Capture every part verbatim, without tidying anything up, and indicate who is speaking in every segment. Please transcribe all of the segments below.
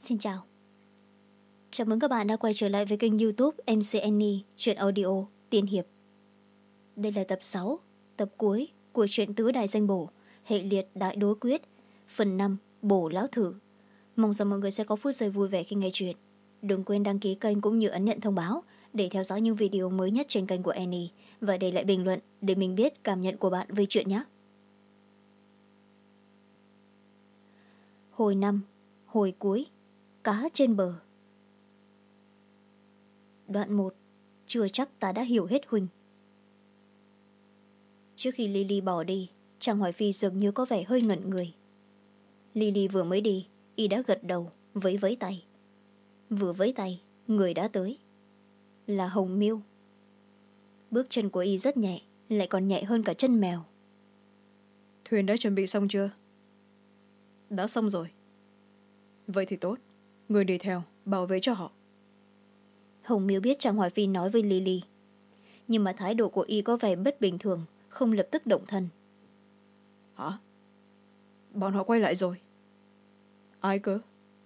Speaker 1: Xin chào. Chào mừng các bạn đã quay trở lại với kênh YouTube em xê Annie truyện audio Tiên Hiệp. Đây là tập sáu, tập cuối của truyện Tứ Đại Danh Bổ, hệ liệt Đại Đối Quyết, phần năm Bổ Lão Thử. Mong rằng mọi người sẽ có phút giây vui vẻ khi nghe chuyện. Đừng quên đăng ký kênh cũng như ấn nhận thông báo để theo dõi những video mới nhất trên kênh của Annie và để lại bình luận để mình biết cảm nhận của bạn về chuyện nhé. Hồi năm, hồi cuối, cá trên bờ. Đoạn một. Chưa chắc ta đã hiểu hết Huynh. Trước khi Lily bỏ đi, Trang Hoài Phi dường như có vẻ hơi ngẩn người. Lily vừa mới đi, y đã gật đầu, vẫy vẫy tay. Vừa vẫy tay, người đã tới. Là Hồng Miêu. Bước chân của y rất nhẹ, lại còn nhẹ hơn cả chân mèo.
Speaker 2: Thuyền đã chuẩn bị xong chưa? Đã xong rồi. Vậy thì tốt, người đi theo, bảo vệ cho họ.
Speaker 1: Hồng Miêu biết Trang Hoài Phi nói với Lily, nhưng mà thái độ của y có vẻ bất bình thường, không lập tức động thân.
Speaker 2: Hả? Bọn họ quay lại rồi. Ai cơ?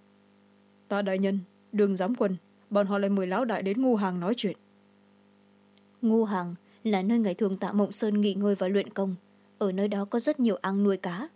Speaker 2: Ta đại nhân, Đường giám quân, bọn họ lại mời lão đại đến Ngu Hàng nói chuyện.
Speaker 1: Ngu Hàng là nơi ngày thường Tạ Mộng Sơn nghỉ ngơi và luyện công. Ở nơi đó có rất nhiều ao nuôi cá.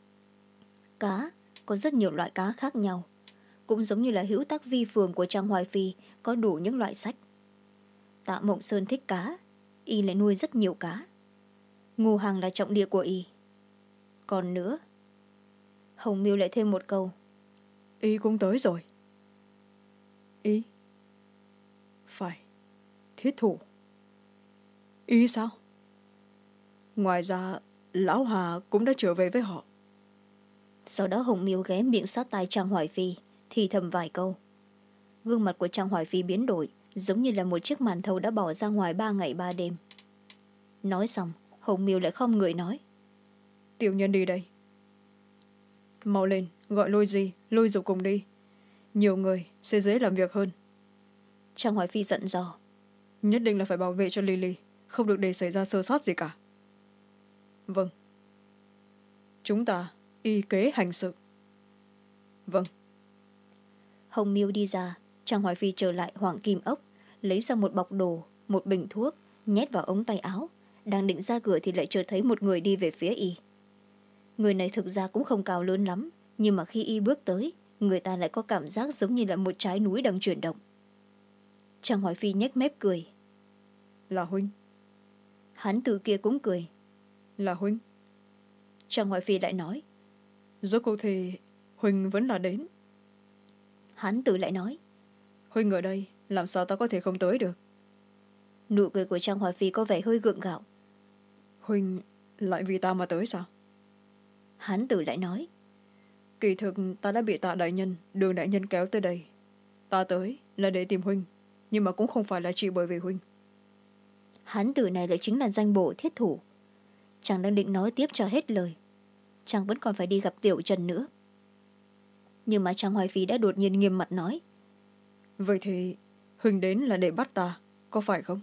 Speaker 1: Cá có rất nhiều loại cá khác nhau, cũng giống như là hữu tác vi phường của Trang Hoài Phi có đủ những loại sách. Tạ Mộng Sơn thích cá, y lại nuôi rất nhiều cá. Ngu Hàng là trọng địa của y. Còn nữa, Hồng Miêu lại thêm một câu.
Speaker 2: Y cũng tới rồi. Y? Phải, thiết thủ. Y sao? Ngoài ra, lão Hà cũng đã trở về với họ.
Speaker 1: Sau đó Hồng Miêu ghé miệng sát tai Trang Hoài Phi, thì thầm vài câu. Gương mặt của Trang Hoài Phi biến đổi, giống như là một chiếc màn thầu đã bỏ ra ngoài ba ngày ba đêm. Nói xong, Hồng Miêu lại không người nói.
Speaker 2: Tiểu nhân đi đây. Mau lên, gọi Lôi Di, Lôi Dục cùng đi. Nhiều người sẽ dễ làm việc hơn.
Speaker 1: Trang Hoài Phi giận dò.
Speaker 2: Nhất định là phải bảo vệ cho Lily, không được để xảy ra sơ sót gì cả. Vâng. Chúng ta y kế hành sự. Vâng.
Speaker 1: Hồng Miêu đi ra, Trang Hoài Phi trở lại Hoàng Kim Ốc, lấy ra một bọc đồ, một bình thuốc, nhét vào ống tay áo. Đang định ra cửa thì lại chợt thấy một người đi về phía y. Người này thực ra cũng không cao lớn lắm, nhưng mà khi y bước tới, người ta lại có cảm giác giống như là một trái núi đang chuyển động. Trang Hoài Phi nhếch mép cười.
Speaker 2: Là Huynh.
Speaker 1: Hắn từ kia cũng cười.
Speaker 2: Là Huynh.
Speaker 1: Trang Hoài Phi lại nói.
Speaker 2: Rốt cuộc thì Huynh vẫn là đến.
Speaker 1: Hắn từ lại nói.
Speaker 2: Huynh ở đây, làm sao ta có thể không tới được?
Speaker 1: Nụ cười của Trang Hoài Phi có vẻ hơi gượng gạo.
Speaker 2: Huynh lại vì ta mà tới sao?
Speaker 1: Hắn từ lại nói.
Speaker 2: Kỳ thực ta đã bị Tạ đại nhân, Đường đại nhân kéo tới đây. Ta tới là để tìm Huynh, nhưng mà cũng không phải là chỉ bởi vì Huynh.
Speaker 1: Hắn từ này lại chính là danh bổ thiết thủ. Chàng đang định nói tiếp cho hết lời. Chàng vẫn còn phải đi gặp Tiểu Trần nữa. Nhưng mà Trang Hoài Phi đã đột nhiên nghiêm mặt nói.
Speaker 2: Vậy thì Huynh đến là để bắt ta, có phải không?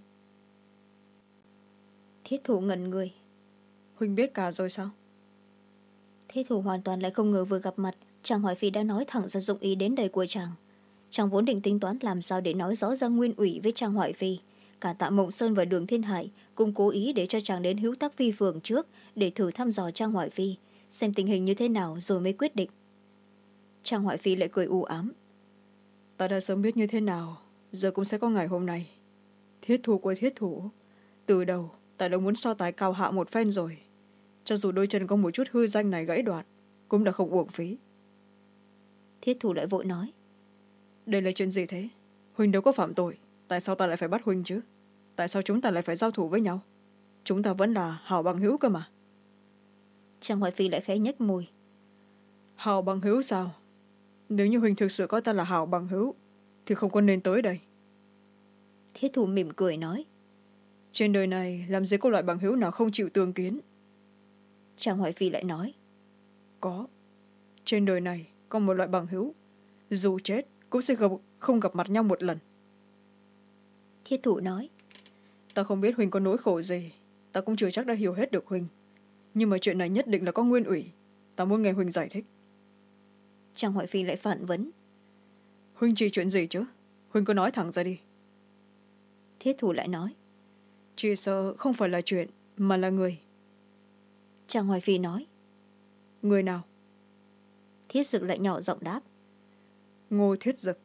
Speaker 1: Thiết thủ ngẩn người.
Speaker 2: Huynh biết cả rồi sao?
Speaker 1: Thiết thủ hoàn toàn lại không ngờ vừa gặp mặt, Trang Hoài Phi đã nói thẳng ra dụng ý đến đây của chàng. Chàng vốn định tính toán làm sao để nói rõ ra nguyên ủy với Trang Hoài Phi. Cả Tạ Mộng Sơn và Đường Thiên Hải cũng cố ý để cho chàng đến hữu tác phi phường trước để thử thăm dò Trang Hoài Phi, xem tình hình như thế nào rồi mới quyết định. Trang Hoài Phi lại cười u ám.
Speaker 2: Ta đã sớm biết như thế nào, giờ cũng sẽ có ngày hôm nay. Thiết thủ của thiết thủ, từ đầu ta đã muốn so tài cao hạ một phen rồi. Cho dù đôi chân có một chút hư danh này gãy đoạn, cũng đã không uổng phí.
Speaker 1: Thiết thủ lại vội nói.
Speaker 2: Đây là chuyện gì thế? Huynh đâu có phạm tội, tại sao ta lại phải bắt Huynh chứ? Tại sao chúng ta lại phải giao thủ với nhau? Chúng ta vẫn là hảo bằng hữu cơ mà.
Speaker 1: Trang Hoài Phi lại khẽ nhếch môi.
Speaker 2: Hảo bằng hữu sao? Nếu như Huynh thực sự coi ta là hảo bằng hữu thì không có nên tới đây.
Speaker 1: Thiết thủ mỉm cười nói.
Speaker 2: Trên đời này làm gì có loại bằng hữu nào không chịu tương kiến?
Speaker 1: Trang Hoài Phi lại nói.
Speaker 2: Có. Trên đời này có một loại bằng hữu, dù chết cũng sẽ gặp, không gặp mặt nhau một lần.
Speaker 1: Thiết thủ nói.
Speaker 2: Ta không biết Huynh có nỗi khổ gì, ta cũng chưa chắc đã hiểu hết được Huynh. Nhưng mà chuyện này nhất định là có nguyên ủy, ta muốn nghe Huynh giải thích.
Speaker 1: Trang Hoài Phi lại phản vấn.
Speaker 2: Huynh chỉ chuyện gì chứ? Huynh cứ nói thẳng ra đi.
Speaker 1: Thiết thủ lại nói.
Speaker 2: Chỉ sợ không phải là chuyện mà là người.
Speaker 1: Trang Hoài Phi nói.
Speaker 2: Người nào?
Speaker 1: Thiết Dực lại nhỏ giọng đáp.
Speaker 2: Ngô Thiết Dực.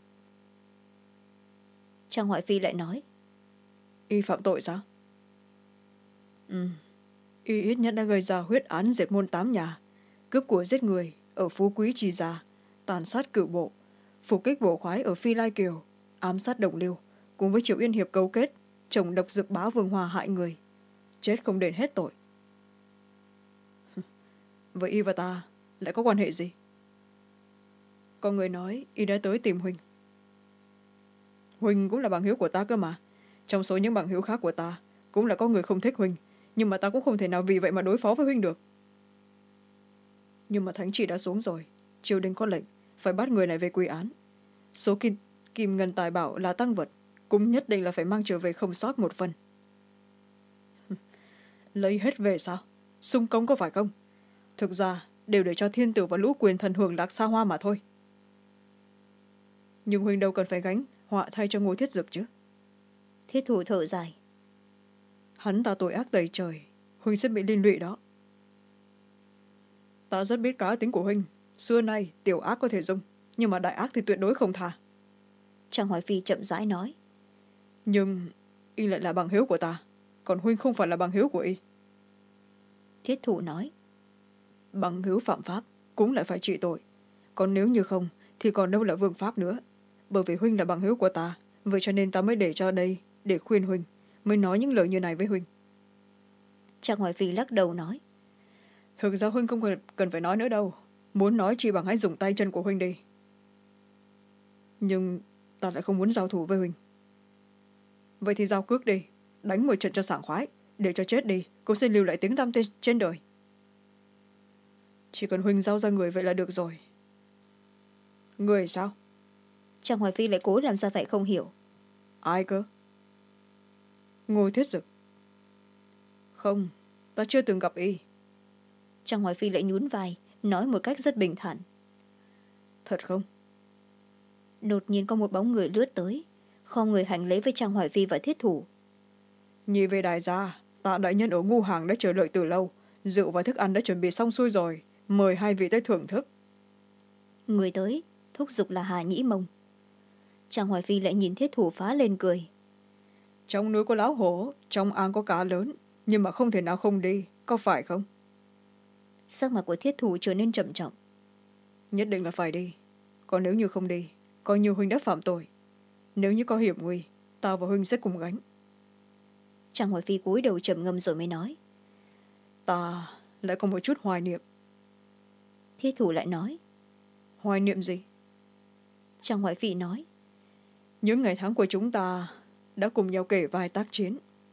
Speaker 1: Trang Hoài Phi lại nói.
Speaker 2: Y phạm tội sao? Ừ. Y ít nhất đã gây ra huyết án diệt môn tám nhà, cướp của giết người ở Phú Quý Trì Già, tàn sát cửu bộ, phục kích bổ khoái ở Phi Lai Kiều, ám sát Đồng Liêu, cùng với Triệu Yên Hiệp cấu kết trồng độc dược bá Vương Hòa hại người, chết không đền hết tội. Vậy Y và ta lại có quan hệ gì? Có người nói Y đã tới tìm Huynh. Huynh cũng là bằng hữu của ta cơ mà. Trong số những bằng hữu khác của ta cũng là có người không thích Huynh, nhưng mà ta cũng không thể nào vì vậy mà đối phó với Huynh được. Nhưng mà thánh chỉ đã xuống rồi, triều đình có lệnh phải bắt người này về quy án. Số kim, kim ngân tài bảo là tăng vật, cũng nhất định là phải mang trở về không sót một phần. Lấy hết về sao? Xung công có phải không? Thực ra đều để cho thiên tử và lũ quyền thần hưởng lạc xa hoa mà thôi. Nhưng Huynh đâu cần phải gánh họa thay cho Ngô Thiết Dực chứ.
Speaker 1: Thiết thủ thở dài.
Speaker 2: Hắn ta tội ác tày trời, Huynh sẽ bị liên lụy đó. Ta rất biết cá tính của Huynh. Xưa nay tiểu ác có thể dung, nhưng mà đại ác thì tuyệt đối không tha.
Speaker 1: Trang Hoài Phi chậm rãi nói.
Speaker 2: Nhưng Y lại là bằng hữu của ta, còn Huynh không phải là bằng hữu của Y.
Speaker 1: Thiết thủ nói.
Speaker 2: Bằng hữu phạm pháp cũng lại phải trị tội, còn nếu như không thì còn đâu là vương pháp nữa. Bởi vì Huynh là bằng hữu của ta, vậy cho nên ta mới để cho đây để khuyên Huynh, mới nói những lời như này với Huynh.
Speaker 1: Trang Hoài Phi lắc đầu nói.
Speaker 2: Thực ra Huynh không cần, cần phải nói nữa đâu. Muốn nói chỉ bằng hãy dùng tay chân của Huynh đi. Nhưng ta lại không muốn giao thủ với Huynh. Vậy thì giao cước đi, đánh một trận cho sảng khoái, để cho chết đi cũng sẽ lưu lại tiếng tăm trên đời. Chỉ cần Huynh giao ra người vậy là được rồi. Người sao?
Speaker 1: Trang Hoài Phi lại cố làm ra vẻ không hiểu.
Speaker 2: Ai cơ? Ngô Thiết Dực. Không, ta chưa từng gặp Y.
Speaker 1: Trang Hoài Phi lại nhún vai, nói một cách rất bình thản.
Speaker 2: Thật không?
Speaker 1: Đột nhiên có một bóng người lướt tới, khom người hành lễ với Trang Hoài Phi và Thiết thủ.
Speaker 2: Nhị về đại gia, tạ đại nhân ở ngu hàng đã chờ đợi từ lâu, rượu và thức ăn đã chuẩn bị xong xuôi rồi, mời hai vị tới thưởng thức.
Speaker 1: Người tới thúc giục là Hà Nhĩ Mông. Trang Hoài Phi lại nhìn Thiết thủ phá lên cười.
Speaker 2: Trong núi có lão hổ, trong ang có cá lớn, nhưng mà không thể nào không đi, có phải không?
Speaker 1: Sắc mặt của Thiết thủ trở nên trầm trọng.
Speaker 2: Nhất định là phải đi, còn nếu như không đi, coi như Huynh đã phạm tội. Nếu như có hiểm nguy, ta và Huynh sẽ cùng gánh.
Speaker 1: Trang Hoài Phi cúi đầu trầm ngâm rồi mới nói.
Speaker 2: Ta lại có một chút hoài niệm.
Speaker 1: Thiết thủ lại nói.
Speaker 2: Hoài niệm gì?
Speaker 1: Trang Hoài Phi nói.
Speaker 2: Những ngày tháng của chúng ta đã cùng nhau kể vai tác chiến.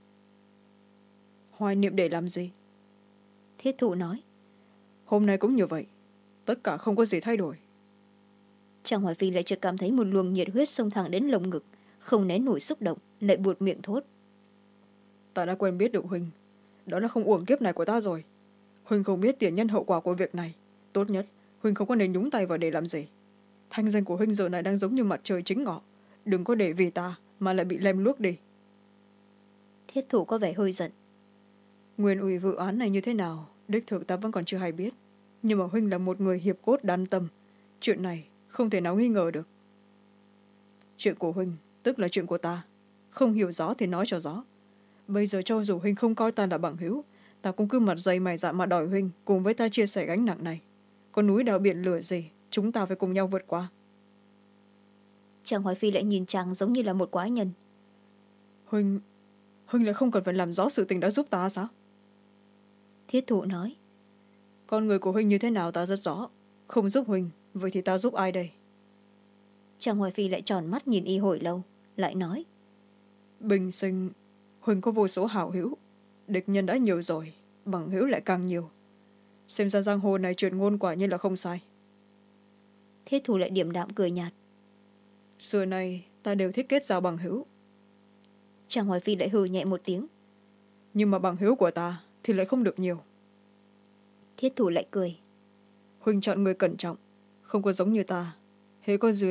Speaker 2: Hoài niệm để làm gì?
Speaker 1: Thiết thủ nói.
Speaker 2: Hôm nay cũng như vậy, tất cả không có gì thay đổi.
Speaker 1: Trang Hoài Phi lại chợt cảm thấy một luồng nhiệt huyết xông thẳng đến lồng ngực, không nén nổi xúc động, lại buột miệng thốt.
Speaker 2: Ta đã quen biết được Huynh, đó là không uổng kiếp này của ta rồi. Huynh không biết tiền nhân hậu quả của việc này, tốt nhất Huynh không có nên nhúng tay vào để làm gì. Thanh danh của Huynh giờ này đang giống như mặt trời chính ngọ, đừng có để vì ta mà lại bị lem luốc đi.
Speaker 1: Thiết thủ có vẻ hơi giận.
Speaker 2: Nguyên ủy vụ án này như thế nào, đích thực ta vẫn còn chưa hay biết, nhưng mà Huynh là một người hiệp cốt đan tâm, chuyện này không thể nào nghi ngờ được. Chuyện của Huynh tức là chuyện của ta, không hiểu rõ thì nói cho rõ. Bây giờ cho dù Huynh không coi ta là bằng hữu, ta cũng cứ mặt dày mày dạn mà đòi Huynh cùng với ta chia sẻ gánh nặng này. Có núi đào biển lửa gì, chúng ta phải cùng nhau vượt qua.
Speaker 1: Trang Hoài Phi lại nhìn chàng giống như là một quái nhân.
Speaker 2: Huynh, Huynh lại không cần phải làm rõ sự tình đã giúp ta sao?
Speaker 1: Thiết thủ nói.
Speaker 2: Con người của Huynh như thế nào ta rất rõ, không giúp Huynh, vậy thì ta giúp ai đây?
Speaker 1: Trang Hoài Phi lại tròn mắt nhìn y hồi lâu, lại nói.
Speaker 2: Bình sinh, Huynh có vô số hảo hữu, địch nhân đã nhiều rồi, bằng hữu lại càng nhiều. Xem ra giang hồ này truyền ngôn quả nhiên là không sai.
Speaker 1: Thiết thủ lại điềm đạm cười nhạt.
Speaker 2: Xưa nay ta đều thích kết giao bằng hữu.
Speaker 1: Trang Hoài Phi lại hừ nhẹ một tiếng.
Speaker 2: Nhưng mà bằng hữu của ta thì lại không được nhiều.
Speaker 1: Thiết thủ lại cười.
Speaker 2: Huynh chọn người cẩn trọng, không có giống như ta. Hễ có duyên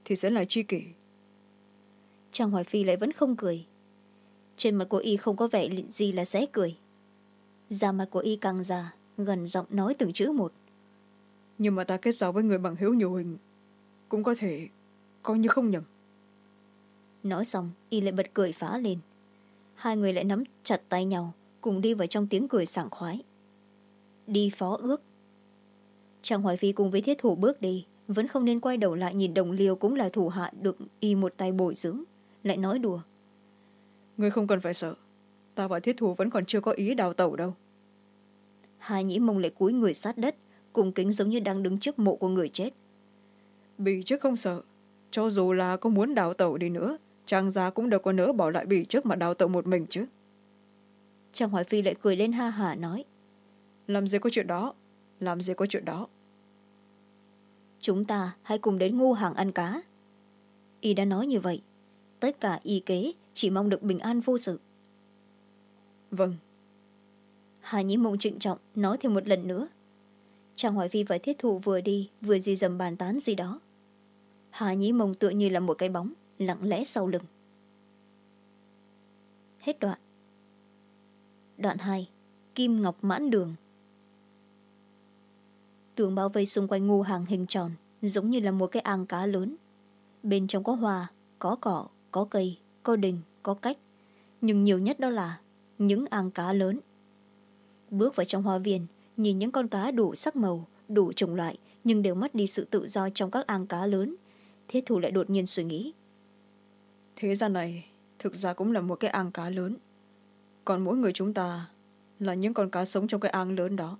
Speaker 2: thì sẽ là tri kỷ.
Speaker 1: Trang Hoài Phi lại vẫn không cười. Trên mặt của y không có vẻ gì là sẽ cười. Da mặt của y càng già, gần giọng nói từng chữ một.
Speaker 2: Nhưng mà ta kết giao với người bằng hữu nhiều hình, cũng có thể coi như không nhầm.
Speaker 1: Nói xong y lại bật cười phá lên. Hai người lại nắm chặt tay nhau, cùng đi vào trong tiếng cười sảng khoái. Đi phó ước. Trang Hoài Phi cùng với Thiết Thủ bước đi, vẫn không nên quay đầu lại nhìn đồng liêu cũng là thủ hạ được y một tay bồi dưỡng, lại nói đùa.
Speaker 2: Ngươi không cần phải sợ, ta và Thiết Thủ vẫn còn chưa có ý đào tẩu đâu.
Speaker 1: Hai nhĩ mông lại cúi người sát đất, cùng kính giống như đang đứng trước mộ của người chết.
Speaker 2: Bỉ trước không sợ, cho dù là có muốn đào tẩu đi nữa, Trang gia cũng đâu có nỡ bỏ lại Bỉ trước mà đào tẩu một mình chứ.
Speaker 1: Trang Hoài Phi lại cười lên ha hả nói.
Speaker 2: Làm gì có chuyện đó, làm gì có chuyện đó.
Speaker 1: Chúng ta hãy cùng đến Ngô Hàng ăn cá. Y đã nói như vậy, tất cả y kế chỉ mong được bình an vô sự.
Speaker 2: Vâng.
Speaker 1: Hà Nhĩ Mông trịnh trọng nói thêm một lần nữa. Trang Hoài Phi và Thiết Thụ vừa đi vừa di dầm bàn tán gì đó. Hà Nhĩ Mông tựa như là một cái bóng lặng lẽ sau lưng. Hết đoạn. Đoạn hai. Kim Ngọc Mãn Đường. Tường bao vây xung quanh Ngô Hàng hình tròn, giống như là một cái ao cá lớn. Bên trong có hoa, có cỏ, có cây, có đình, có cách, nhưng nhiều nhất đó là những ao cá lớn. Bước vào trong hoa viên, nhìn những con cá đủ sắc màu, đủ chủng loại, nhưng đều mất đi sự tự do trong các ao cá lớn. Thiết Thủ lại đột nhiên suy nghĩ.
Speaker 2: Thế gian này thực ra cũng là một cái ao cá lớn, còn mỗi người chúng ta là những con cá sống trong cái ao lớn đó.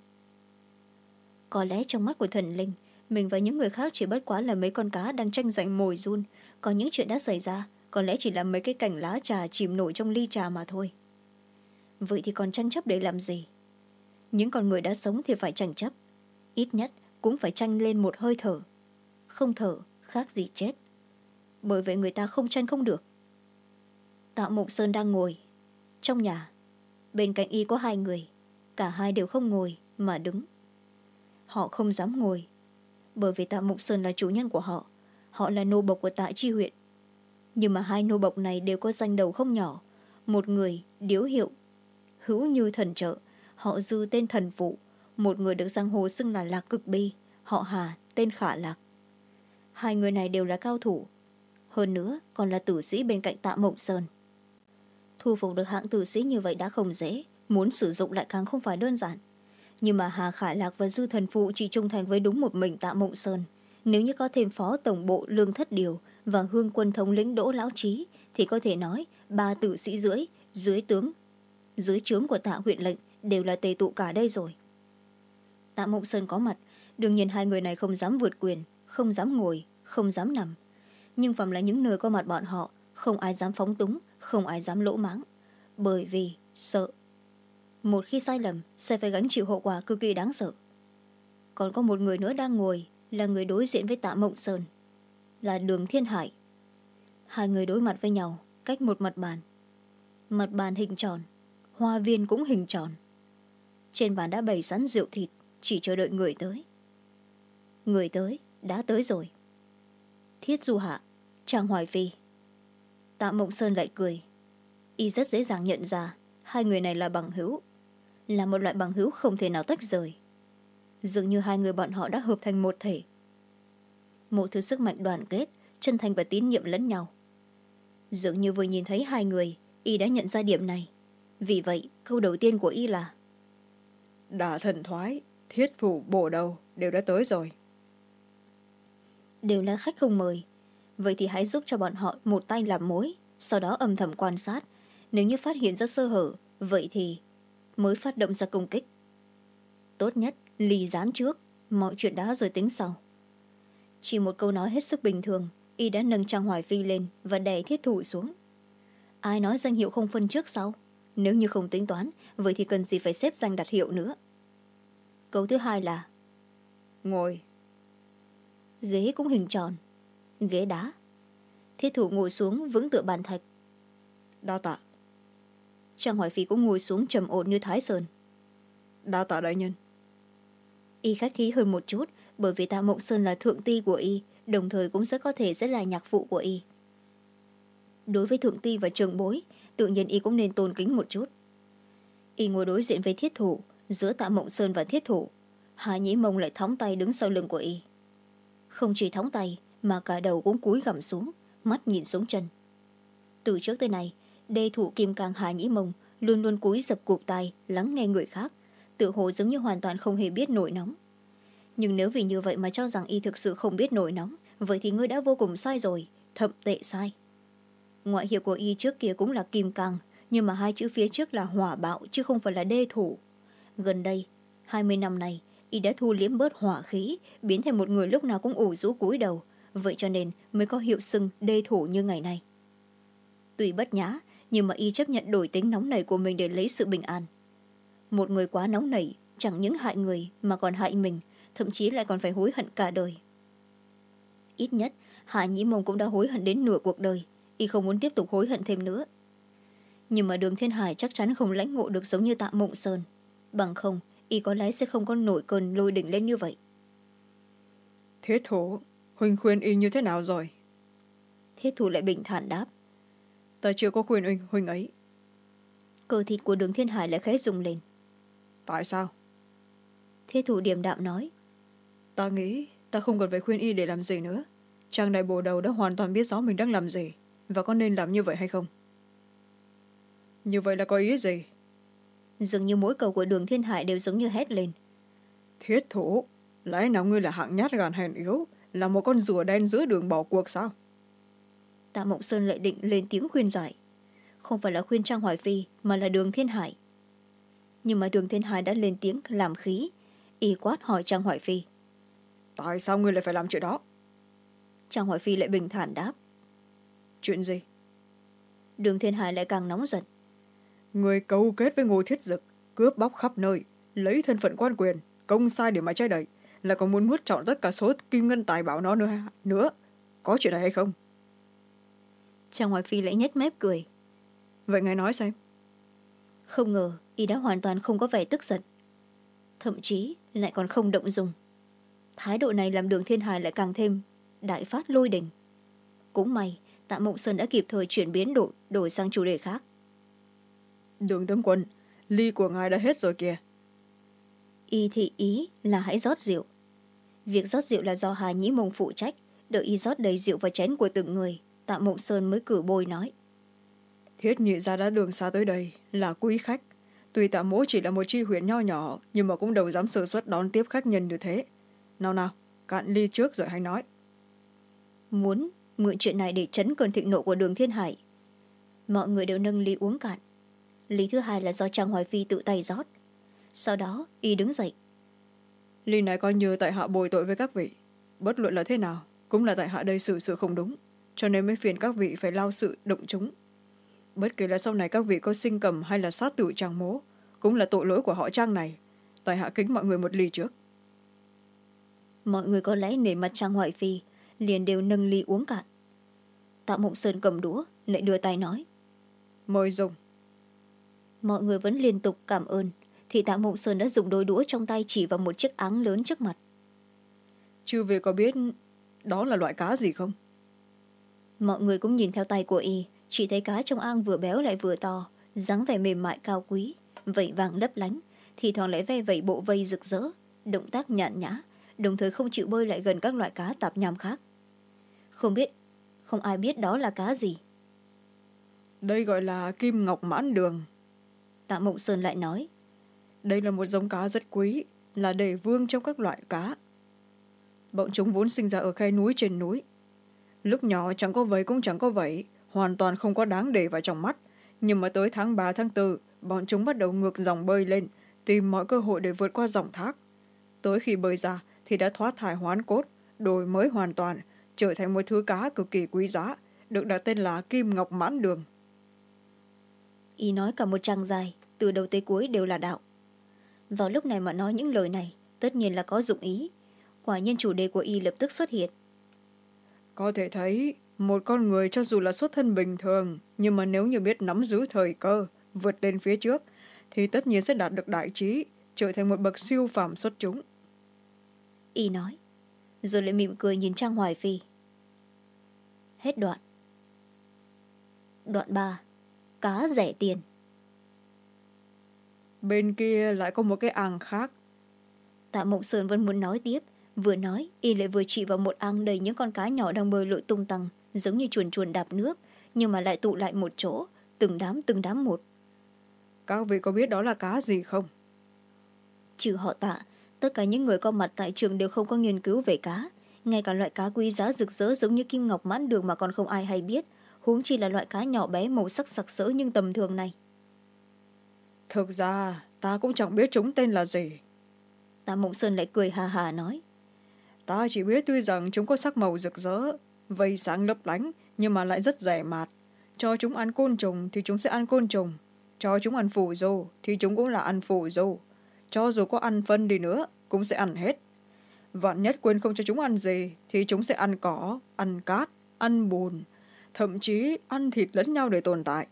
Speaker 1: Có lẽ trong mắt của thần linh, mình và những người khác chỉ bất quá là mấy con cá đang tranh giành mồi giun, còn những chuyện đã xảy ra có lẽ chỉ là mấy cái cành lá trà chìm nổi trong ly trà mà thôi. Vậy thì còn tranh chấp để làm gì? Những con người đã sống thì phải tranh chấp, ít nhất cũng phải tranh lên một hơi thở. Không thở khác gì chết, bởi vậy người ta không tranh không được. Tạ Mộng Sơn đang ngồi trong nhà, bên cạnh y có hai người, cả hai đều không ngồi mà đứng. Họ không dám ngồi, bởi vì Tạ Mộng Sơn là chủ nhân của họ, họ là nô bộc của Tạ Chi huyện. Nhưng mà hai nô bộc này đều có danh đầu không nhỏ, một người điếu hiệu hữu như thần trợ, họ Dư tên Thần Phụ, một người được giang hồ xưng là Lạc Cực Bi, họ Hà tên Khả Lạc. Hai người này đều là cao thủ, hơn nữa còn là tử sĩ bên cạnh Tạ Mộng Sơn. Thu phục được hạng tử sĩ như vậy đã không dễ, muốn sử dụng lại càng không phải đơn giản. Nhưng mà Hà Khả Lạc và Dư Thần Phụ chỉ trung thành với đúng một mình Tạ Mộng Sơn. Nếu như có thêm phó tổng bộ Lương Thất Điều và hương quân thống lĩnh Đỗ Lão Trí thì có thể nói ba tử sĩ rưỡi dưới tướng dưới trướng của Tạ huyện lệnh đều là tề tụ cả đây rồi. Tạ Mộng Sơn có mặt, đương nhiên hai người này không dám vượt quyền, không dám ngồi, không dám nằm. Nhưng phàm là những nơi có mặt bọn họ, không ai dám phóng túng, không ai dám lỗ mãng, bởi vì sợ. Một khi sai lầm sẽ phải gánh chịu hậu quả cực kỳ đáng sợ. Còn có một người nữa đang ngồi, là người đối diện với Tạ Mộng Sơn, là Đường Thiên Hải. Hai người đối mặt với nhau cách một mặt bàn. Mặt bàn hình tròn, hoa viên cũng hình tròn. Trên bàn đã bày sẵn rượu thịt, chỉ chờ đợi người tới. Người tới đã tới rồi. Thiết Du Hạ, Trang Hoài Phi. Tạ Mộng Sơn lại cười. Y rất dễ dàng nhận ra hai người này là bằng hữu, là một loại bằng hữu không thể nào tách rời. Dường như hai người bọn họ đã hợp thành một thể, một thứ sức mạnh đoàn kết, chân thành và tín nhiệm lẫn nhau. Dường như vừa nhìn thấy hai người, Y đã nhận ra điểm này. Vì vậy câu đầu tiên của Y là:
Speaker 2: Đả Thần Thoái, Thiết Phủ Bổ Đầu đều đã tới rồi.
Speaker 1: Đều là khách không mời, vậy thì hãy giúp cho bọn họ một tay làm mối, sau đó âm thầm quan sát. Nếu như phát hiện ra sơ hở, vậy thì mới phát động ra công kích. Tốt nhất lì gián trước, mọi chuyện đã rồi tính sau. Chỉ một câu nói hết sức bình thường, Y đã nâng Trang Hoài Phi lên và đè Thiết Thủ xuống. Ai nói danh hiệu không phân trước sau? Nếu như không tính toán, vậy thì cần gì phải xếp danh đặt hiệu nữa. Câu thứ hai là:
Speaker 2: Ngồi.
Speaker 1: Ghế cũng hình tròn, ghế đá. Thiết Thủ ngồi xuống vững tựa bàn thạch.
Speaker 2: Đa tạ.
Speaker 1: Trang Hoài Phi cũng ngồi xuống trầm ổn như Thái Sơn.
Speaker 2: Đa tạ đại nhân.
Speaker 1: Y khách khí hơn một chút, bởi vì Tạ Mộng Sơn là thượng ti của Y, đồng thời cũng rất có thể sẽ là nhạc phụ của y. Đối với thượng ti và trường bối, tự nhiên y cũng nên tôn kính một chút. Y ngồi đối diện với thiết thủ, giữa Tạ Mộng Sơn và thiết thủ, Hà Nhĩ Mông lại thõng tay đứng sau lưng của y. Không chỉ thõng tay mà cả đầu cũng cúi gằm xuống, mắt nhìn xuống chân. Từ trước tới nay, đê thủ kim cang Hà Nhĩ Mông luôn luôn cúi dập cụp tai lắng nghe người khác, tự hồ giống như hoàn toàn không hề biết nổi nóng. Nhưng nếu vì như vậy mà cho rằng y thực sự không biết nổi nóng, vậy thì ngươi đã vô cùng sai rồi, thậm tệ sai. Ngoại hiệu của y trước kia cũng là kim cang, nhưng mà hai chữ phía trước là hỏa bạo chứ không phải là đê thủ. Gần đây, hai mươi năm này, y đã thu liếm bớt hỏa khí, biến thành một người lúc nào cũng ủ rũ cúi đầu, vậy cho nên mới có hiệu xưng đê thủ như ngày nay. Tuy bất nhã, nhưng mà y chấp nhận đổi tính nóng nảy của mình để lấy sự bình an. Một người quá nóng nảy chẳng những hại người mà còn hại mình, thậm chí lại còn phải hối hận cả đời. Ít nhất, Hạ Nhĩ Mông cũng đã hối hận đến nửa cuộc đời, y không muốn tiếp tục hối hận thêm nữa. Nhưng mà Đường Thiên Hải chắc chắn không lãnh ngộ được giống như Tạ Mộng Sơn. Bằng không, y có lẽ sẽ không có nổi cơn lôi đỉnh lên như vậy.
Speaker 2: Thiết thủ, huynh khuyên y như thế nào rồi?
Speaker 1: Thiết thủ lại bình thản đáp.
Speaker 2: Ta chưa có khuyên huynh, huynh ấy.
Speaker 1: Cơ thịt của Đường Thiên Hải lại khẽ rung lên.
Speaker 2: Tại sao?
Speaker 1: Thiết thủ điềm đạm nói.
Speaker 2: Ta nghĩ ta không cần phải khuyên y để làm gì nữa. Chàng đại bồ đầu đã hoàn toàn biết rõ mình đang làm gì, và có nên làm như vậy hay không? Như vậy là có ý gì?
Speaker 1: Dường như mỗi câu của Đường Thiên Hải đều giống như hét lên.
Speaker 2: Thiết thủ, lẽ nào ngươi là hạng nhát gan hèn yếu, là một con rùa đen giữa đường bỏ cuộc sao?
Speaker 1: Tạ Mộng Sơn lại định lên tiếng khuyên giải. Không phải là khuyên Trang Hoài Phi mà là Đường Thiên Hải. Nhưng mà Đường Thiên Hải đã lên tiếng làm khí, y quát hỏi Trang Hoài Phi.
Speaker 2: Tại sao ngươi lại phải làm chuyện đó?
Speaker 1: Trang Hoài Phi lại bình thản đáp.
Speaker 2: Chuyện gì?
Speaker 1: Đường Thiên Hải lại càng nóng giận.
Speaker 2: Ngươi cấu kết với Ngô Thiết Dực, cướp bóc khắp nơi, lấy thân phận quan quyền, công sai để mà che đậy, là còn muốn nuốt trọn tất cả số kim ngân tài bảo nó nữa, nữa. Có chuyện này hay không?
Speaker 1: Trang Hoài Phi lại nhếch mép cười.
Speaker 2: Vậy ngài nói xem.
Speaker 1: Không ngờ y đã hoàn toàn không có vẻ tức giận, thậm chí lại còn không động dung. Thái độ này làm Đường Thiên Hải lại càng thêm đại phát lôi đình. Cũng may Tạ Mộng Sơn đã kịp thời chuyển biến đổi, đổi sang chủ đề khác.
Speaker 2: Đường tướng quân, ly của ngài đã hết rồi kìa.
Speaker 1: Y thị ý là hãy rót rượu. Việc rót rượu là do Hà Nhĩ Mông phụ trách. Đợi y rót đầy rượu vào chén của từng người, Tạ Mộng Sơn mới cử bôi nói.
Speaker 2: Thiết nhị gia đã đường xa tới đây, là quý khách. Tuy Tạ mỗ chỉ là một chi huyện nho nhỏ, nhưng mà cũng đâu dám sơ suất đón tiếp khách nhân như thế. Nào nào, cạn ly trước rồi hãy nói.
Speaker 1: Muốn mượn chuyện này để trấn cơn thịnh nộ của Đường Thiên Hải. Mọi người đều nâng ly uống cạn. Ly thứ hai là do Trang Hoài Phi tự tay rót. Sau đó y đứng dậy.
Speaker 2: Ly này coi như tại hạ bồi tội với các vị. Bất luận là thế nào, cũng là tại hạ đây xử sự không đúng, cho nên mới phiền các vị phải lao sự động chúng. Bất kể là sau này các vị có sinh cầm hay là sát tử Trang mố, cũng là tội lỗi của họ Trang này. Tại hạ kính mọi người một ly trước.
Speaker 1: Mọi người có lẽ nể mặt Trang Hoài Phi, liền đều nâng ly uống cạn. Tạ Mộng Sơn cầm đũa, lại đưa tay nói.
Speaker 2: Mời dùng.
Speaker 1: Mọi người vẫn liên tục cảm ơn, thì Tạ Mộng Sơn đã dùng đôi đũa trong tay chỉ vào một chiếc áng lớn trước mặt.
Speaker 2: Chư vị có biết đó là loại cá gì không?
Speaker 1: Mọi người cũng nhìn theo tay của y, chỉ thấy cá trong áng vừa béo lại vừa to, dáng vẻ mềm mại cao quý, vảy vàng lấp lánh, thì thoảng lại ve vẩy bộ vây rực rỡ, động tác nhàn nhã, đồng thời không chịu bơi lại gần các loại cá tạp nham khác. Không biết, không ai biết đó là cá gì.
Speaker 2: Đây gọi là kim ngọc mãn đường.
Speaker 1: Tạ Mộng Sơn lại nói.
Speaker 2: Đây là một giống cá rất quý, là đề vương trong các loại cá. Bọn chúng vốn sinh ra ở khe núi trên núi. Lúc nhỏ chẳng có vấy cũng chẳng có vấy, hoàn toàn không có đáng để vào trong mắt. Nhưng mà tới tháng ba tháng tư, bọn chúng bắt đầu ngược dòng bơi lên, tìm mọi cơ hội để vượt qua dòng thác. Tới khi bơi ra thì đã thoát thai hoán cốt, đổi mới hoàn toàn, trở thành một thứ cá cực kỳ quý giá, được đặt tên là kim ngọc mãn đường.
Speaker 1: Y nói cả một trang dài, từ đầu tới cuối đều là đạo. Vào lúc này mà nói những lời này, tất nhiên là có dụng ý. Quả nhiên chủ đề của y lập tức xuất hiện.
Speaker 2: Có thể thấy, một con người cho dù là xuất thân bình thường, nhưng mà nếu như biết nắm giữ thời cơ, vượt lên phía trước, thì tất nhiên sẽ đạt được đại trí, trở thành một bậc siêu phàm xuất chúng.
Speaker 1: Y nói. rồi lại mỉm cười nhìn Trang Hoài Phi. Hết đoạn. Đoạn ba. Cá rẻ tiền.
Speaker 2: Bên kia lại có một cái ang khác.
Speaker 1: Tạ Mộng Sơn vẫn muốn nói tiếp, vừa nói y lại vừa chỉ vào một ang đầy những con cá nhỏ đang bơi lội tung tăng, giống như chuồn chuồn đạp nước, nhưng mà lại tụ lại một chỗ, từng đám từng đám một.
Speaker 2: Các vị có biết đó là cá gì không?
Speaker 1: Trừ họ Tạ, tất cả những người có mặt tại trường đều không có nghiên cứu về cá, ngay cả loại cá quý giá rực rỡ giống như kim ngọc mãn đường mà còn không ai hay biết, huống chi là loại cá nhỏ bé màu sắc sặc sỡ nhưng tầm thường này.
Speaker 2: Thực ra ta cũng chẳng biết chúng tên là gì.
Speaker 1: Tạ Mộng Sơn lại cười hà hà nói.
Speaker 2: Ta chỉ biết tuy rằng chúng có sắc màu rực rỡ, vây sáng lấp lánh, nhưng mà lại rất rẻ mạt. Cho chúng ăn côn trùng thì chúng sẽ ăn côn trùng, cho chúng ăn phù du thì chúng cũng là ăn phù du, cho dù có ăn phân đi nữa cũng sẽ ăn hết. Vạn nhất quên không cho chúng ăn gì thì chúng sẽ ăn cỏ, ăn cát, ăn bùn, thậm chí ăn thịt lẫn nhau để tồn tại.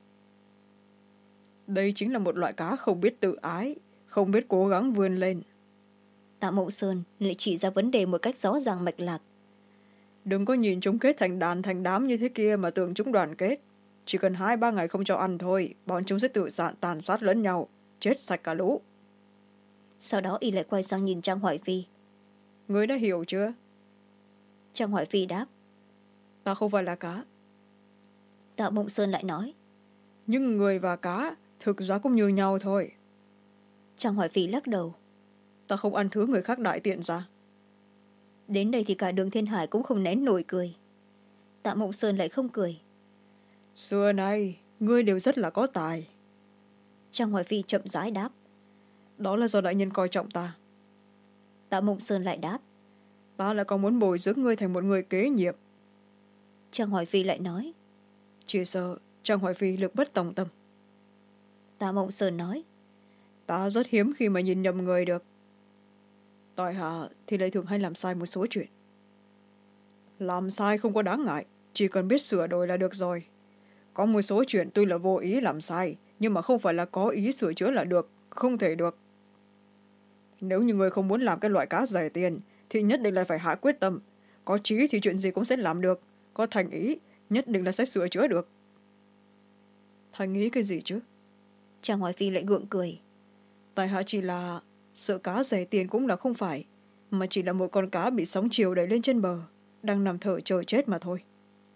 Speaker 2: Đây chính là một loại cá không biết tự ái, không biết cố gắng vươn lên.
Speaker 1: Tạ Mộng Sơn lại chỉ ra vấn đề một cách rõ ràng mạch lạc.
Speaker 2: Đừng có nhìn chúng kết thành đàn thành đám như thế kia mà tưởng chúng đoàn kết. Chỉ cần hai ba ngày không cho ăn thôi, bọn chúng sẽ tự sạn tàn sát lẫn nhau, chết sạch cả lũ.
Speaker 1: Sau đó y lại quay sang nhìn Trang Hoài Phi.
Speaker 2: Ngươi đã hiểu chưa?
Speaker 1: Trang Hoài Phi đáp.
Speaker 2: Ta không phải là cá.
Speaker 1: Tạ Mộng Sơn lại nói.
Speaker 2: Nhưng người và cá thực ra cũng như nhau thôi.
Speaker 1: Trang Hoài Phi lắc đầu.
Speaker 2: Ta không ăn thứ người khác đại tiện ra.
Speaker 1: Đến đây thì cả Đường Thiên Hải cũng không nén nổi cười. Tạ Mộng Sơn lại không cười.
Speaker 2: Xưa nay ngươi đều rất là có tài.
Speaker 1: Trang Hoài Phi chậm rãi đáp.
Speaker 2: Đó là do đại nhân coi trọng ta.
Speaker 1: Tạ Mộng Sơn lại đáp.
Speaker 2: Ta lại còn muốn bồi dưỡng ngươi thành một người kế nhiệm.
Speaker 1: Trang Hoài Phi lại nói.
Speaker 2: Chỉ sợ Trang Hoài Phi lực bất tòng tâm.
Speaker 1: Tạ Mộng Sơn nói.
Speaker 2: Ta rất hiếm khi mà nhìn nhầm người được. Tại hạ thì lại thường hay làm sai một số chuyện. Làm sai không có đáng ngại, chỉ cần biết sửa đổi là được rồi. Có một số chuyện tuy là vô ý làm sai, nhưng mà không phải là có ý sửa chữa là được, không thể được. Nếu như người không muốn làm cái loại cá rẻ tiền thì nhất định là phải hạ quyết tâm. Có chí thì chuyện gì cũng sẽ làm được, có thành ý nhất định là sẽ sửa chữa được. Thành ý cái gì chứ?
Speaker 1: Trang Hoài Phi lại gượng cười.
Speaker 2: Tại hạ chỉ là sợ cá rẻ tiền cũng là không phải, mà chỉ là một con cá bị sóng chiều đẩy lên trên bờ, đang nằm thở chờ chết mà thôi.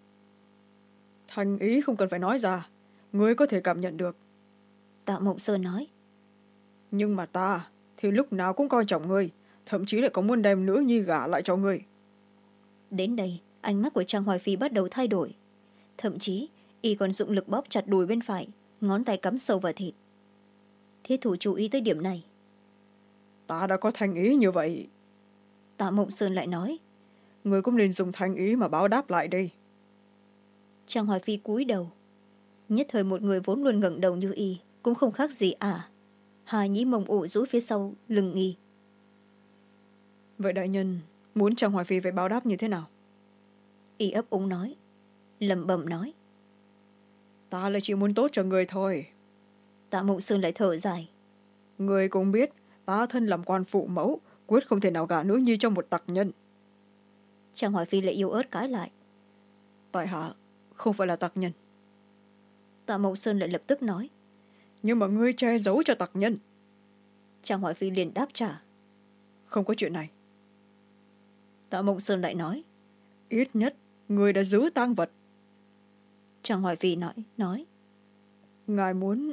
Speaker 2: Thành ý không cần phải nói ra, ngươi có thể cảm nhận được.
Speaker 1: Tạ Mộng Sơn nói.
Speaker 2: Nhưng mà ta thì lúc nào cũng coi trọng ngươi, thậm chí lại có muốn đem nữ nhi gả lại cho ngươi.
Speaker 1: Đến đây ánh mắt của Trang Hoài Phi bắt đầu thay đổi, thậm chí y còn dụng lực bóp chặt đùi bên phải, ngón tay cắm sâu vào thịt. Thiết thủ chú ý tới điểm này.
Speaker 2: Ta đã có thành ý như vậy.
Speaker 1: Tạ Mộng Sơn lại nói.
Speaker 2: Ngươi cũng nên dùng thành ý mà báo đáp lại đi.
Speaker 1: Trang Hoài Phi cúi đầu. Nhất thời một người vốn luôn ngẩng đầu như y cũng không khác gì à. Hai nhĩ mông ủ rũ phía sau lưng y.
Speaker 2: Vậy đại nhân muốn Trang Hoài Phi phải báo đáp như thế nào?
Speaker 1: Y ấp úng nói, lẩm bẩm nói.
Speaker 2: Ta lại chỉ muốn tốt cho người thôi.
Speaker 1: Tạ Mộng Sơn lại thở dài.
Speaker 2: Người cũng biết ta thân làm quan phụ mẫu, quyết không thể nào gả nữ nhi cho một tặc nhân.
Speaker 1: Trang Hoài Phi lại yếu ớt cãi lại.
Speaker 2: Tại hạ không phải là tặc nhân.
Speaker 1: Tạ Mộng Sơn lại lập tức nói.
Speaker 2: Nhưng mà ngươi che giấu cho tặc nhân.
Speaker 1: Trang Hoài Phi liền đáp trả.
Speaker 2: Không có chuyện này.
Speaker 1: Tạ Mộng Sơn lại nói.
Speaker 2: Ít nhất người đã giữ tang vật.
Speaker 1: Trang Hoài Phi nói, nói.
Speaker 2: Ngài muốn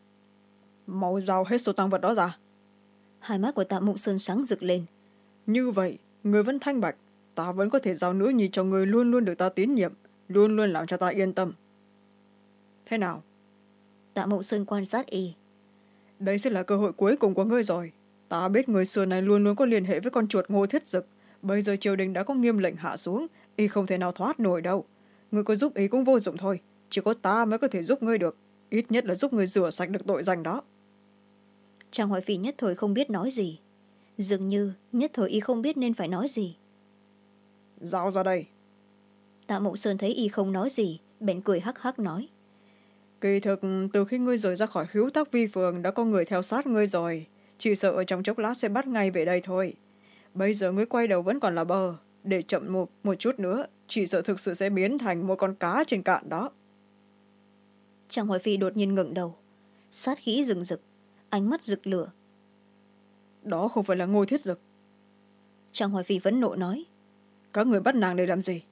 Speaker 2: mau giao hết số tang vật đó ra.
Speaker 1: Hai mắt của Tạ Mộng Sơn sáng rực lên.
Speaker 2: Như vậy người vẫn thanh bạch, ta vẫn có thể giao nữ nhi cho người luôn luôn được ta tín nhiệm, luôn luôn làm cho ta yên tâm. Thế nào?
Speaker 1: Tạ Mộng Sơn quan sát y.
Speaker 2: Đây sẽ là cơ hội cuối cùng của ngươi rồi. Ta biết người xưa này luôn luôn có liên hệ với con chuột Ngô Thiết Dực. Bây giờ triều đình đã có nghiêm lệnh hạ xuống, y không thể nào thoát nổi đâu. Ngươi có giúp ý cũng vô dụng thôi, chỉ có ta mới có thể giúp ngươi được, ít nhất là giúp ngươi rửa sạch được tội danh đó.
Speaker 1: Trang Hoài Phi nhất thời không biết nói gì, dường như nhất thời y không biết nên phải nói gì.
Speaker 2: Giao ra đây.
Speaker 1: Tạ Mộng Sơn thấy y không nói gì, bèn cười hắc hắc nói.
Speaker 2: Kỳ thực từ khi ngươi rời ra khỏi Hữu Tác Vi Phường đã có người theo sát ngươi rồi, chỉ sợ ở trong chốc lát sẽ bắt ngay về đây thôi. Bây giờ ngươi quay đầu vẫn còn là bờ, để chậm một, một chút nữa chỉ sợ thực sự sẽ biến thành một con cá trên cạn đó.
Speaker 1: Trang Hoài Phi đột nhiên ngẩng đầu, sát khí rừng rực, ánh mắt rực lửa.
Speaker 2: Đó không phải là Ngô Thiết Dực.
Speaker 1: Trang Hoài Phi phẫn nộ nói.
Speaker 2: Các người bắt nàng để làm gì?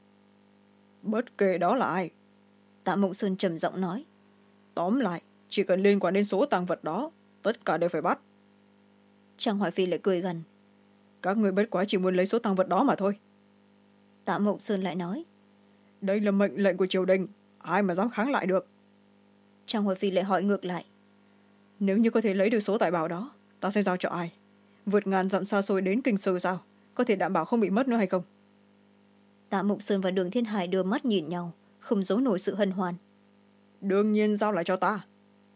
Speaker 2: Bất kể đó là ai.
Speaker 1: Tạ Mộng Sơn trầm giọng nói.
Speaker 2: Tóm lại, chỉ cần liên quan đến số tang vật đó, tất cả đều phải bắt.
Speaker 1: Trang Hoài Phi lại cười gằn.
Speaker 2: Các người bất quá chỉ muốn lấy số tang vật đó mà thôi.
Speaker 1: Tạ Mộng Sơn lại nói.
Speaker 2: Đây là mệnh lệnh của triều đình, ai mà dám kháng lại được.
Speaker 1: Trang Hoài Phi lại hỏi ngược lại.
Speaker 2: Nếu như có thể lấy được số tài bảo đó, ta sẽ giao cho ai? Vượt ngàn dặm xa xôi đến Kinh Sư sao? Có thể đảm bảo không bị mất nữa hay không?
Speaker 1: Tạ Mộng Sơn và Đường Thiên Hải đưa mắt nhìn nhau, không giấu nổi sự hân hoan.
Speaker 2: Đương nhiên giao lại cho ta.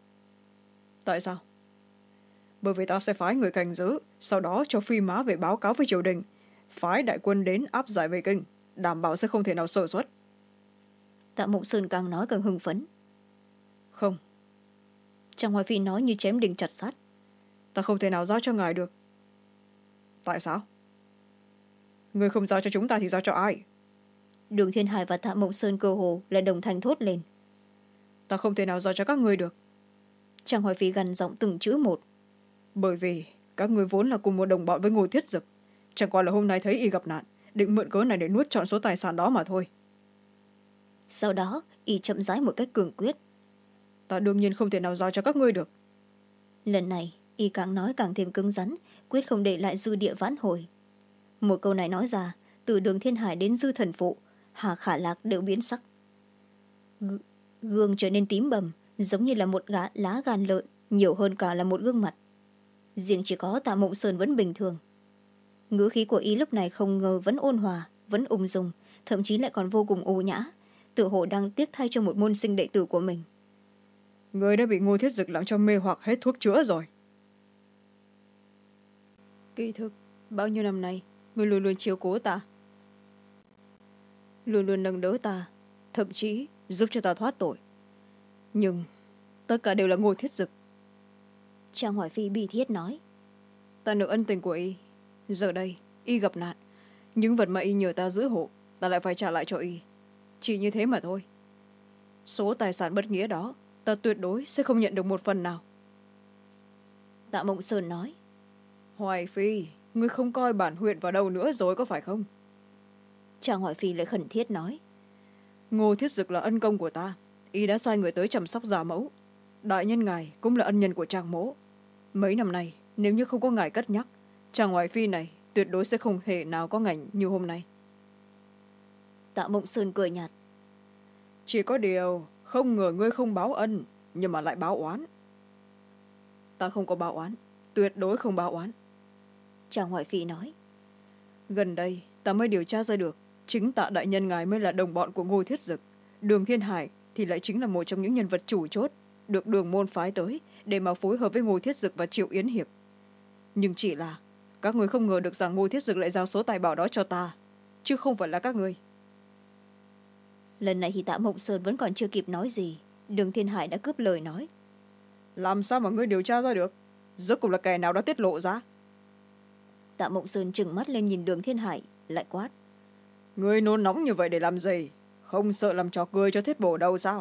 Speaker 2: Tại sao? Bởi vì ta sẽ phái người canh giữ, sau đó cho Phi Mã về báo cáo với triều đình, phái đại quân đến áp giải về kinh, đảm bảo sẽ không thể nào sơ suất.
Speaker 1: Tạ Mộng Sơn càng nói càng hưng phấn.
Speaker 2: Không.
Speaker 1: Trang Hoài Phi nói như chém đinh chặt sắt.
Speaker 2: Ta không thể nào giao cho ngài được. Tại sao? Người không giao cho chúng ta thì giao cho ai?
Speaker 1: Đường Thiên Hải và Tạ Mộng Sơn cơ hồ lại đồng thanh thốt lên.
Speaker 2: Ta không thể nào giao cho các người được.
Speaker 1: Trang Hoài Phi gằn giọng từng chữ một.
Speaker 2: Bởi vì các người vốn là cùng một đồng bọn với Ngô Thiết Dực, chẳng qua là hôm nay thấy y gặp nạn, định mượn cớ này để nuốt trọn số tài sản đó mà thôi.
Speaker 1: Sau đó y chậm rãi một cách cường quyết.
Speaker 2: Ta đương nhiên không thể nào giao cho các ngươi được.
Speaker 1: Lần này y càng nói càng thêm cứng rắn, quyết không để lại dư địa vãn hồi. Một câu này nói ra, từ Đường Thiên Hải đến Dư Thần Phụ, Hà Khả Lạc đều biến sắc. G gương trở nên tím bầm, giống như là một gã lá gan lợn, nhiều hơn cả là một gương mặt. Riêng chỉ có Tạ Mộng Sơn vẫn bình thường. Ngữ khí của y lúc này không ngờ vẫn ôn hòa, vẫn ung dung, thậm chí lại còn vô cùng ưu nhã, tự hồ đang tiếc thay cho một môn sinh đệ tử của mình.
Speaker 2: Người đã bị Ngô Thiết Dực làm cho mê hoặc hết thuốc chữa rồi. Kỳ thực, bao nhiêu năm nay, người luôn luôn chiếu cố ta. Luôn luôn nâng đỡ ta, thậm chí giúp cho ta thoát tội. Nhưng tất cả đều là Ngô Thiết Dực.
Speaker 1: Trang Hoài Phi bi thiết nói.
Speaker 2: Ta nợ ân tình của y. Giờ đây, y gặp nạn. Những vật mà y nhờ ta giữ hộ, ta lại phải trả lại cho y. Chỉ như thế mà thôi. Số tài sản bất nghĩa đó, ta tuyệt đối sẽ không nhận được một phần nào.
Speaker 1: Tạ Mộng Sơn nói.
Speaker 2: Hoài Phi, ngươi không coi bản huyện vào đâu nữa rồi có phải không?
Speaker 1: Trang Hoài Phi lại khẩn thiết nói.
Speaker 2: Ngô Thiết Dực là ân công của ta, y đã sai người tới chăm sóc giả mẫu. Đại nhân ngài cũng là ân nhân của Trang mỗ. Mấy năm nay, nếu như không có ngài cất nhắc, Trang Hoài Phi này tuyệt đối sẽ không thể nào có ngày như hôm nay.
Speaker 1: Tạ Mộng Sơn cười nhạt.
Speaker 2: Chỉ có điều, không ngờ ngươi không báo ân, nhưng mà lại báo oán. Ta không có báo oán, tuyệt đối không báo oán.
Speaker 1: Trang Hoài Phi nói.
Speaker 2: Gần đây, ta mới điều tra ra được, chính Tạ đại nhân ngài mới là đồng bọn của Ngô Thiết Dực. Đường Thiên Hải thì lại chính là một trong những nhân vật chủ chốt, được Đường môn phái tới để mà phối hợp với Ngô Thiết Dực và Triệu Yến Hiệp. Nhưng chỉ là, các người không ngờ được rằng Ngô Thiết Dực lại giao số tài bảo đó cho ta, chứ không phải là các người.
Speaker 1: Lần này thì Tạ Mộng Sơn vẫn còn chưa kịp nói gì, Đường Thiên Hải đã cướp lời nói.
Speaker 2: Làm sao mà ngươi điều tra ra được? Rốt cuộc là kẻ nào đã tiết lộ ra?
Speaker 1: Tạ Mộng Sơn trừng mắt lên nhìn Đường Thiên Hải, lại quát.
Speaker 2: Ngươi nôn nóng như vậy để làm gì? Không sợ làm trò cười cho Thiết Bổ đâu sao?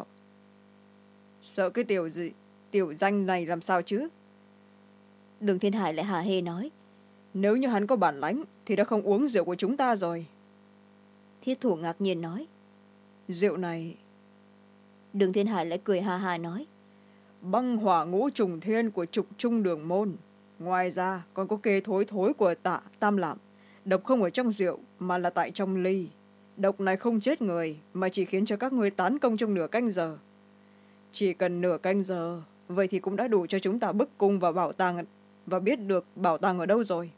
Speaker 2: Sợ cái tiểu gì, tiểu danh này làm sao chứ?
Speaker 1: Đường Thiên Hải lại hả hê nói.
Speaker 2: Nếu như hắn có bản lãnh thì đã không uống rượu của chúng ta rồi.
Speaker 1: Thiết Thủ ngạc nhiên nói.
Speaker 2: Rượu này...
Speaker 1: Đường Thiên Hải lại cười hà hà nói.
Speaker 2: Băng hỏa ngũ trùng thiên của trục trung đường môn. Ngoài ra còn có kê thối thối của Tạ Tam Lạm. Độc không ở trong rượu mà là tại trong ly. Độc này không chết người mà chỉ khiến cho các ngươi tán công trong nửa canh giờ. Chỉ cần nửa canh giờ, vậy thì cũng đã đủ cho chúng ta bức cung vào bảo tàng và biết được bảo tàng ở đâu rồi.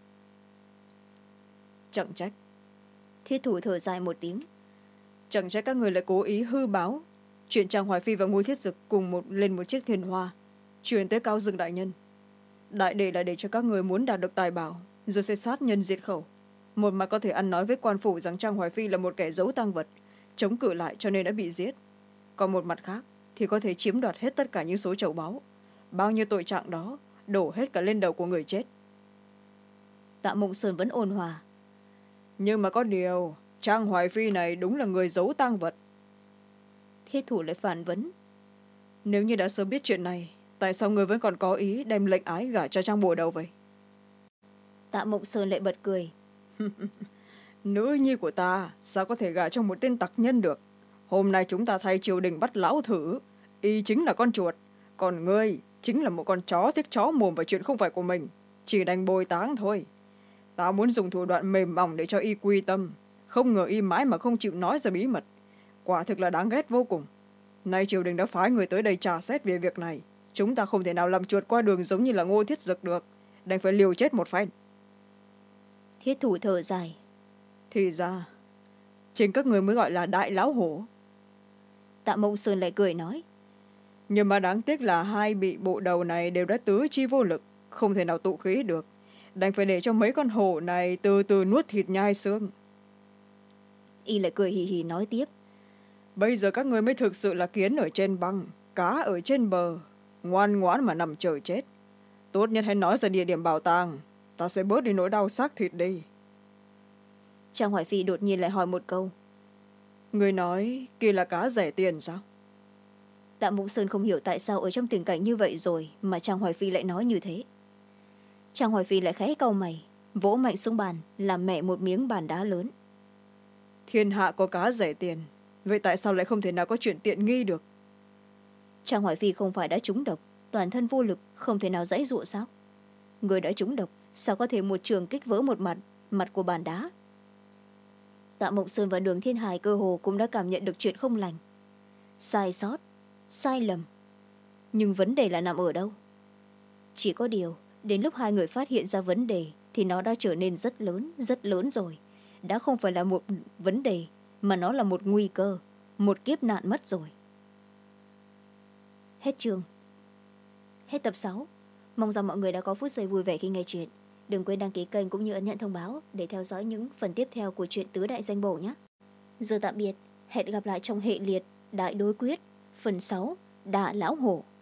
Speaker 2: Chẳng trách.
Speaker 1: Thiết Thủ thở dài một tiếng.
Speaker 2: Chẳng trách các người lại cố ý hư báo chuyện Trang Hoài Phi và Ngô Thiết Dực cùng một lên một chiếc thuyền hoa, truyền tới Cao Dương đại nhân. Đại để là để cho các người muốn đạt được tài bảo, rồi sẽ sát nhân diệt khẩu. Một mặt có thể ăn nói với quan phủ rằng Trang Hoài Phi là một kẻ giấu tang vật, chống cự lại cho nên đã bị giết. Còn một mặt khác thì có thể chiếm đoạt hết tất cả những số châu báu. Bao nhiêu tội trạng đó đổ hết cả lên đầu của người chết.
Speaker 1: Tạ Mộng Sơn vẫn ôn hòa.
Speaker 2: Nhưng mà có điều, Trang Hoài Phi này đúng là người giấu tang vật.
Speaker 1: Thiết thủ lại phản vấn.
Speaker 2: Nếu như đã sớm biết chuyện này, tại sao người vẫn còn có ý đem lệnh ái gả cho Trang bồ đầu vậy?
Speaker 1: Tạ Mộng Sơn lại bật cười.
Speaker 2: Nữ nhi của ta sao có thể gả cho một tên tặc nhân được? Hôm nay chúng ta thay triều đình bắt lão thử, y chính là con chuột, còn ngươi chính là một con chó thích chó mồm vào chuyện không phải của mình, chỉ đành bồi táng thôi. Ta muốn dùng thủ đoạn mềm mỏng để cho y quy tâm, không ngờ y mãi mà không chịu nói ra bí mật, quả thực là đáng ghét vô cùng. Nay triều đình đã phái người tới đây tra xét về việc này, chúng ta không thể nào làm chuột qua đường giống như là Ngô Thiết Dực được, đành phải liều chết một phen.
Speaker 1: Thiết thủ thở dài.
Speaker 2: Thì ra chính các người mới gọi là đại lão hổ.
Speaker 1: Tạ Mộng Sơn lại cười nói.
Speaker 2: Nhưng mà đáng tiếc là hai bị bộ đầu này đều đã tứ chi vô lực, không thể nào tụ khí được, đành phải để cho mấy con hổ này từ từ nuốt thịt nhai xương.
Speaker 1: Y lại cười hì hì nói tiếp.
Speaker 2: Bây giờ các người mới thực sự là kiến ở trên băng, cá ở trên bờ, ngoan ngoãn mà nằm chờ chết. Tốt nhất hãy nói ra địa điểm bảo tàng, ta sẽ bớt đi nỗi đau xác thịt đi.
Speaker 1: Trang Hoài Phi đột nhiên lại hỏi một câu.
Speaker 2: Người nói kia là cá rẻ tiền sao?
Speaker 1: Tạ Mộng Sơn không hiểu tại sao ở trong tình cảnh như vậy rồi mà Trang Hoài Phi lại nói như thế. Trang Hoài Phi lại khẽ cau mày, vỗ mạnh xuống bàn, làm mẹ một miếng bàn đá lớn.
Speaker 2: Thiên hạ có cá rẻ tiền, vậy tại sao lại không thể nào có chuyện tiện nghi được?
Speaker 1: Trang Hoài Phi không phải đã trúng độc, toàn thân vô lực, không thể nào giãy giụa sao? Người đã trúng độc, sao có thể một trường kích vỡ một mặt, mặt của bàn đá? Tạ Mộng Sơn và Đường Thiên Hải cơ hồ cũng đã cảm nhận được chuyện không lành. Sai sót, sai lầm. Nhưng vấn đề là nằm ở đâu? Chỉ có điều, đến lúc hai người phát hiện ra vấn đề thì nó đã trở nên rất lớn, rất lớn rồi. Đã không phải là một vấn đề, mà nó là một nguy cơ, một kiếp nạn mất rồi. Hết chương. Hết tập sáu. Mong rằng mọi người đã có phút giây vui vẻ khi nghe chuyện. Đừng quên đăng ký kênh cũng như ấn nhận thông báo để theo dõi những phần tiếp theo của truyện Tứ Đại Danh Bổ nhé. Giờ tạm biệt, hẹn gặp lại trong hệ liệt Đại Đối Quyết, phần sáu, Đạ Lão Hổ.